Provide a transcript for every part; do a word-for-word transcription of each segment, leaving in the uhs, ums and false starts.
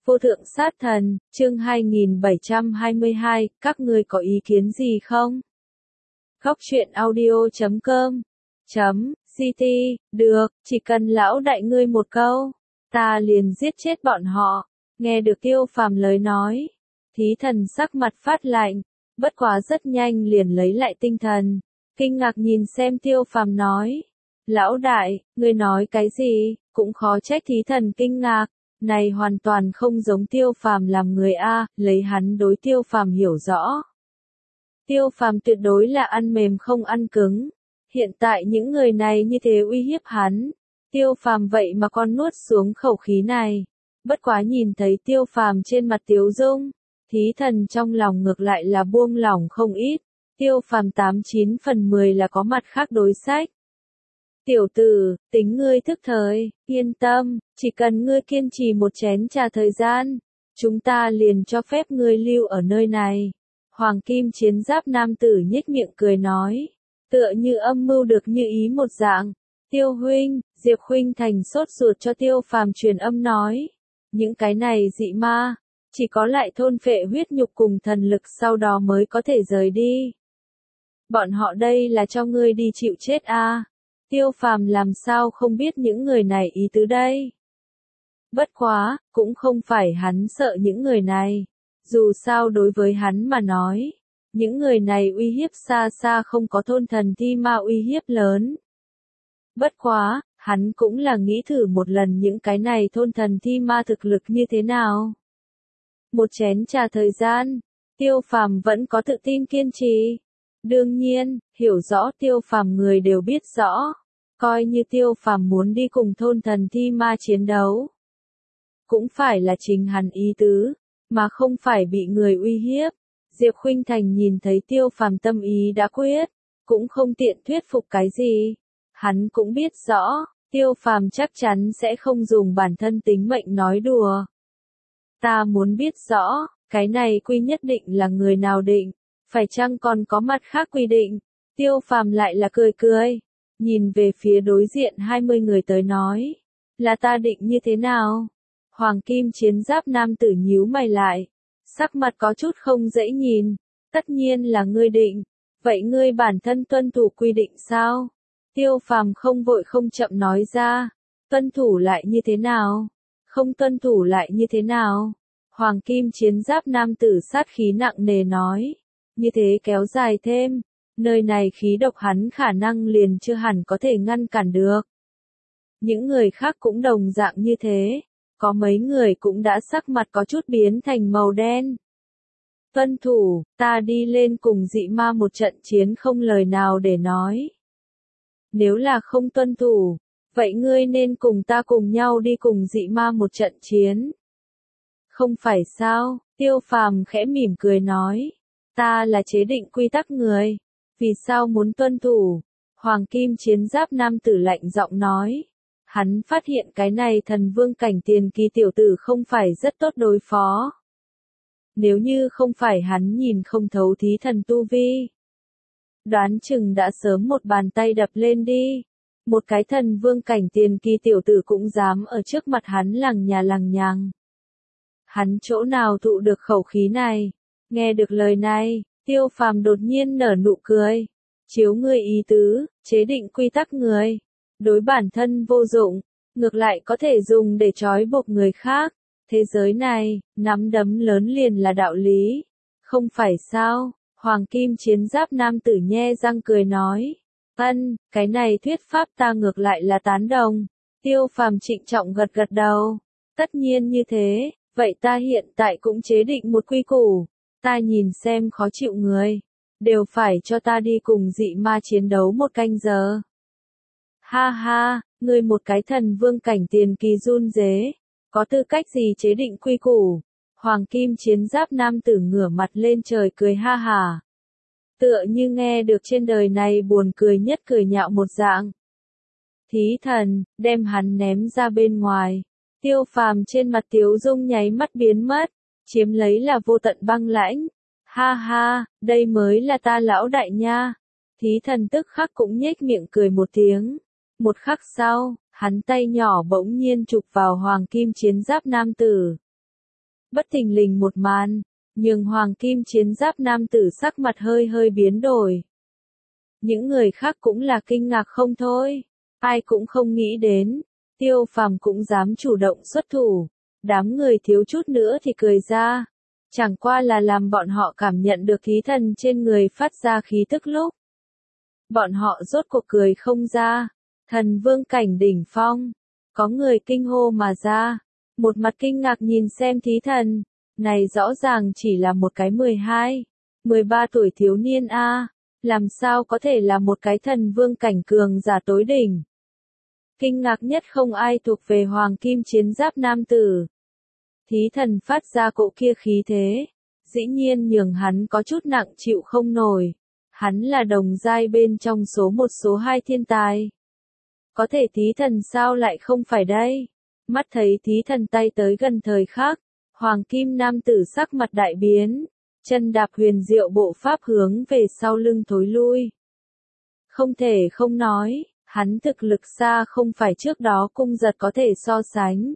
Vô thượng sát thần, chương hai nghìn bảy trăm hai mươi hai, các ngươi có ý kiến gì không? Góc truyện audio chấm com chấm ct, được, chỉ cần lão đại ngươi một câu, ta liền giết chết bọn họ. Nghe được Tiêu Phàm lời nói, Thí Thần sắc mặt phát lạnh, bất quá rất nhanh liền lấy lại tinh thần, kinh ngạc nhìn xem Tiêu Phàm nói: "Lão đại, ngươi nói cái gì?" Cũng khó trách Thí Thần kinh ngạc, này hoàn toàn không giống Tiêu Phàm làm người a, lấy hắn đối Tiêu Phàm hiểu rõ. Tiêu Phàm tuyệt đối là ăn mềm không ăn cứng, hiện tại những người này như thế uy hiếp hắn, Tiêu Phàm vậy mà còn nuốt xuống khẩu khí này. Bất quá nhìn thấy Tiêu Phàm trên mặt tiếu dung, Thí Thần trong lòng ngược lại là buông lỏng không ít, Tiêu Phàm tám chín phần mười là có mặt khác đối sách. "Tiểu tử, tính ngươi thức thời, yên tâm, chỉ cần ngươi kiên trì một chén trà thời gian, chúng ta liền cho phép ngươi lưu ở nơi này." Hoàng kim chiến giáp nam tử nhếch miệng cười nói, tựa như âm mưu được như ý một dạng. "Tiêu huynh," Diệp Khuynh Thành sốt ruột cho Tiêu Phàm truyền âm nói, "những cái này dị ma, chỉ có lại thôn phệ huyết nhục cùng thần lực sau đó mới có thể rời đi. Bọn họ đây là cho ngươi đi chịu chết a." À? Tiêu Phàm làm sao không biết những người này ý tứ đây. Bất quá, cũng không phải hắn sợ những người này. Dù sao đối với hắn mà nói, những người này uy hiếp xa xa không có thôn thần thi ma uy hiếp lớn. Bất quá, hắn cũng là nghĩ thử một lần những cái này thôn thần thi ma thực lực như thế nào. Một chén trà thời gian, Tiêu Phàm vẫn có tự tin kiên trì. Đương nhiên, hiểu rõ Tiêu Phàm người đều biết rõ, coi như Tiêu Phàm muốn đi cùng thôn thần thi ma chiến đấu, cũng phải là chính hắn ý tứ, mà không phải bị người uy hiếp. Diệp Khuynh Thành nhìn thấy Tiêu Phàm tâm ý đã quyết, cũng không tiện thuyết phục cái gì. Hắn cũng biết rõ, Tiêu Phàm chắc chắn sẽ không dùng bản thân tính mệnh nói đùa. "Ta muốn biết rõ, cái này quy nhất định là người nào định, phải chăng còn có mặt khác quy định?" Tiêu Phàm lại là cười cười, nhìn về phía đối diện hai mươi người tới nói, "Là ta định như thế nào?" Hoàng kim chiến giáp nam tử nhíu mày lại, sắc mặt có chút không dễ nhìn. "Tất nhiên là ngươi định, vậy ngươi bản thân tuân thủ quy định sao?" Tiêu Phàm không vội không chậm nói ra, "Tuân thủ lại như thế nào? Không tuân thủ lại như thế nào?" Hoàng kim chiến giáp nam tử sát khí nặng nề nói, "Như thế kéo dài thêm, nơi này khí độc hắn khả năng liền chưa hẳn có thể ngăn cản được." Những người khác cũng đồng dạng như thế, có mấy người cũng đã sắc mặt có chút biến thành màu đen. "Tuân thủ, ta đi lên cùng dị ma một trận chiến không lời nào để nói. Nếu là không tuân thủ, vậy ngươi nên cùng ta cùng nhau đi cùng dị ma một trận chiến." "Không phải sao?" Tiêu Phàm khẽ mỉm cười nói, "Ta là chế định quy tắc người, vì sao muốn tuân thủ?" Hoàng kim chiến giáp nam tử lạnh giọng nói, hắn phát hiện cái này thần vương cảnh tiền kỳ tiểu tử không phải rất tốt đối phó. Nếu như không phải hắn nhìn không thấu Thí Thần tu vi, đoán chừng đã sớm một bàn tay đập lên đi. Một cái thần vương cảnh tiền kỳ tiểu tử cũng dám ở trước mặt hắn lằng nhà lằng nhằng. Hắn chỗ nào thụ được khẩu khí này? Nghe được lời này, Tiêu Phàm đột nhiên nở nụ cười. "Chiếu ngươi ý tứ, chế định quy tắc người, đối bản thân vô dụng, ngược lại có thể dùng để trói buộc người khác. Thế giới này, nắm đấm lớn liền là đạo lý, không phải sao?" Hoàng kim chiến giáp nam tử nhe răng cười nói, "Ân, cái này thuyết pháp ta ngược lại là tán đồng." Tiêu Phàm trịnh trọng gật gật đầu, "Tất nhiên như thế, vậy ta hiện tại cũng chế định một quy củ, ta nhìn xem khó chịu người, đều phải cho ta đi cùng dị ma chiến đấu một canh giờ." "Ha ha, ngươi một cái thần vương cảnh tiền kỳ run rế, có tư cách gì chế định quy củ?" Hoàng kim chiến giáp nam tử ngửa mặt lên trời cười ha hả, tựa như nghe được trên đời này buồn cười nhất cười nhạo một dạng. "Thí Thần, đem hắn ném ra bên ngoài." Tiêu Phàm trên mặt tiếu dung nháy mắt biến mất, chiếm lấy là vô tận băng lãnh. "Ha ha, đây mới là ta lão đại nha." Thí Thần tức khắc cũng nhếch miệng cười một tiếng. Một khắc sau, hắn tay nhỏ bỗng nhiên chụp vào hoàng kim chiến giáp nam tử. Bất thình lình một màn, nhường hoàng kim chiến giáp nam tử sắc mặt hơi hơi biến đổi. Những người khác cũng là kinh ngạc không thôi, ai cũng không nghĩ đến, Tiêu Phàm cũng dám chủ động xuất thủ, đám người thiếu chút nữa thì cười ra, chẳng qua là làm bọn họ cảm nhận được khí thần trên người phát ra khí tức lúc. Bọn họ rốt cuộc cười không ra, thần vương cảnh đỉnh phong, có người kinh hô mà ra, một mặt kinh ngạc nhìn xem thí thần, này rõ ràng chỉ là một cái mười hai, mười ba tuổi thiếu niên a, làm sao có thể là một cái thần vương cảnh cường giả tối đỉnh. Kinh ngạc nhất không ai thuộc về hoàng kim chiến giáp nam tử. Thí thần phát ra cỗ kia khí thế, dĩ nhiên nhường hắn có chút nặng chịu không nổi. Hắn là đồng giai bên trong số một số hai thiên tài. Có thể thí thần sao lại không phải đây? Mắt thấy thí thần tay tới gần thời khắc, hoàng kim nam tử sắc mặt đại biến, chân đạp huyền diệu bộ pháp hướng về sau lưng thối lui. Không thể không nói, hắn thực lực xa không phải trước đó cung giật có thể so sánh.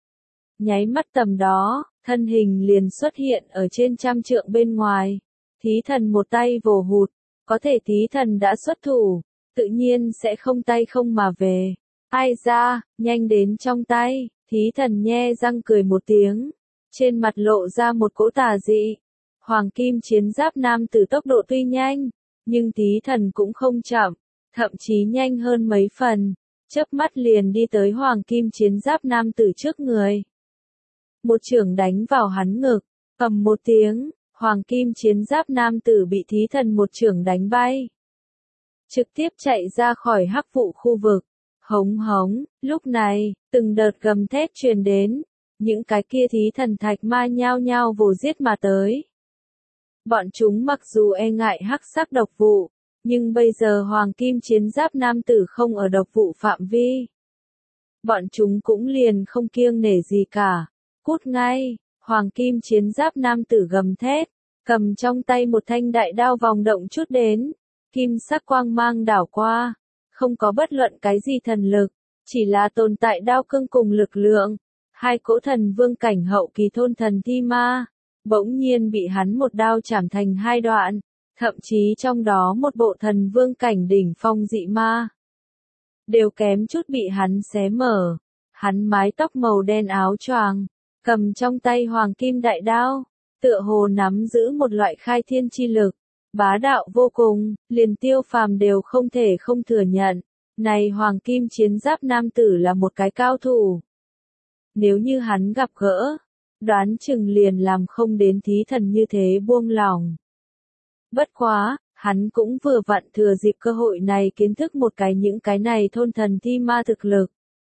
Nháy mắt tầm đó, thân hình liền xuất hiện ở trên trăm trượng bên ngoài. Thí thần một tay vồ hụt, có thể thí thần đã xuất thủ, tự nhiên sẽ không tay không mà về. Ai ra, nhanh đến trong tay, thí thần nhe răng cười một tiếng, trên mặt lộ ra một cỗ tà dị. Hoàng kim chiến giáp nam tử tốc độ tuy nhanh, nhưng thí thần cũng không chậm, thậm chí nhanh hơn mấy phần, chớp mắt liền đi tới hoàng kim chiến giáp nam tử trước người. Một chưởng đánh vào hắn ngực, ầm một tiếng, hoàng kim chiến giáp nam tử bị thí thần một chưởng đánh bay. Trực tiếp chạy ra khỏi hắc vụ khu vực. Hống hống, lúc này, từng đợt gầm thét truyền đến, những cái kia thí thần thạch ma nhao nhao vồ giết mà tới. Bọn chúng mặc dù e ngại hắc sắc độc vụ, nhưng bây giờ hoàng kim chiến giáp nam tử không ở độc vụ phạm vi. Bọn chúng cũng liền không kiêng nể gì cả. Cút ngay, hoàng kim chiến giáp nam tử gầm thét, cầm trong tay một thanh đại đao vòng động chút đến, kim sắc quang mang đảo qua, không có bất luận cái gì thần lực, chỉ là tồn tại đao cương cùng lực lượng. Hai cỗ thần vương cảnh hậu kỳ thôn thần thi ma, bỗng nhiên bị hắn một đao chảm thành hai đoạn, thậm chí trong đó một bộ thần vương cảnh đỉnh phong dị ma, đều kém chút bị hắn xé mở. Hắn mái tóc màu đen áo choàng, cầm trong tay hoàng kim đại đao, tựa hồ nắm giữ một loại khai thiên chi lực, bá đạo vô cùng, liền Tiêu Phàm đều không thể không thừa nhận, này hoàng kim chiến giáp nam tử là một cái cao thủ. Nếu như hắn gặp gỡ, đoán chừng liền làm không đến thí thần như thế buông lòng. Bất quá, hắn cũng vừa vặn thừa dịp cơ hội này kiến thức một cái những cái này thôn thần thi ma thực lực.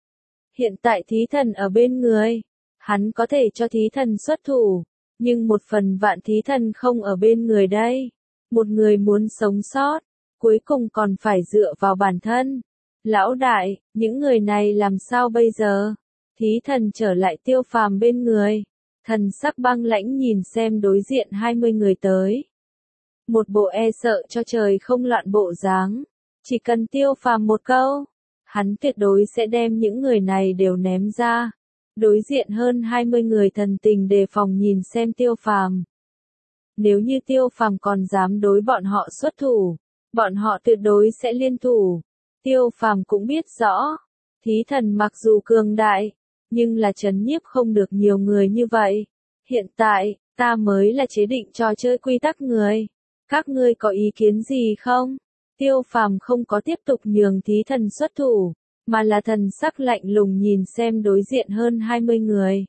Hiện tại thí thần ở bên người, hắn có thể cho thí thần xuất thủ, nhưng một phần vạn thí thần không ở bên người đây. Một người muốn sống sót, cuối cùng còn phải dựa vào bản thân. Lão đại, những người này làm sao bây giờ? Thí thần trở lại Tiêu Phàm bên người. Thần sắc băng lãnh nhìn xem đối diện hai mươi người tới. Một bộ e sợ cho trời không loạn bộ dáng. Chỉ cần Tiêu Phàm một câu, hắn tuyệt đối sẽ đem những người này đều ném ra. Đối diện hơn hai mươi người thần tình đề phòng nhìn xem Tiêu Phàm. Nếu như Tiêu Phàm còn dám đối bọn họ xuất thủ, bọn họ tuyệt đối sẽ liên thủ. Tiêu Phàm cũng biết rõ, thí thần mặc dù cường đại, nhưng là trấn nhiếp không được nhiều người như vậy. Hiện tại, ta mới là chế định trò chơi quy tắc người. Các ngươi có ý kiến gì không? Tiêu Phàm không có tiếp tục nhường thí thần xuất thủ, mà là thần sắc lạnh lùng nhìn xem đối diện hơn hai mươi người.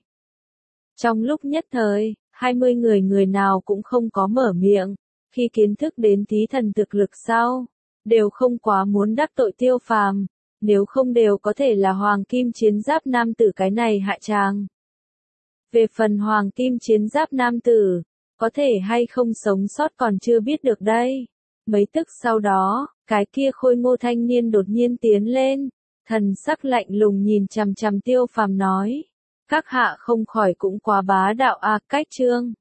Trong lúc nhất thời, hai mươi người người nào cũng không có mở miệng, khi kiến thức đến thí thần thực lực sau, đều không quá muốn đắc tội Tiêu Phàm, nếu không đều có thể là hoàng kim chiến giáp nam tử cái này hạ tràng. Về phần hoàng kim chiến giáp nam tử, có thể hay không sống sót còn chưa biết được đây. Mấy tức sau đó, cái kia khôi ngô thanh niên đột nhiên tiến lên, thần sắc lạnh lùng nhìn chằm chằm Tiêu Phàm nói, các hạ không khỏi cũng quá bá đạo a, cách trương.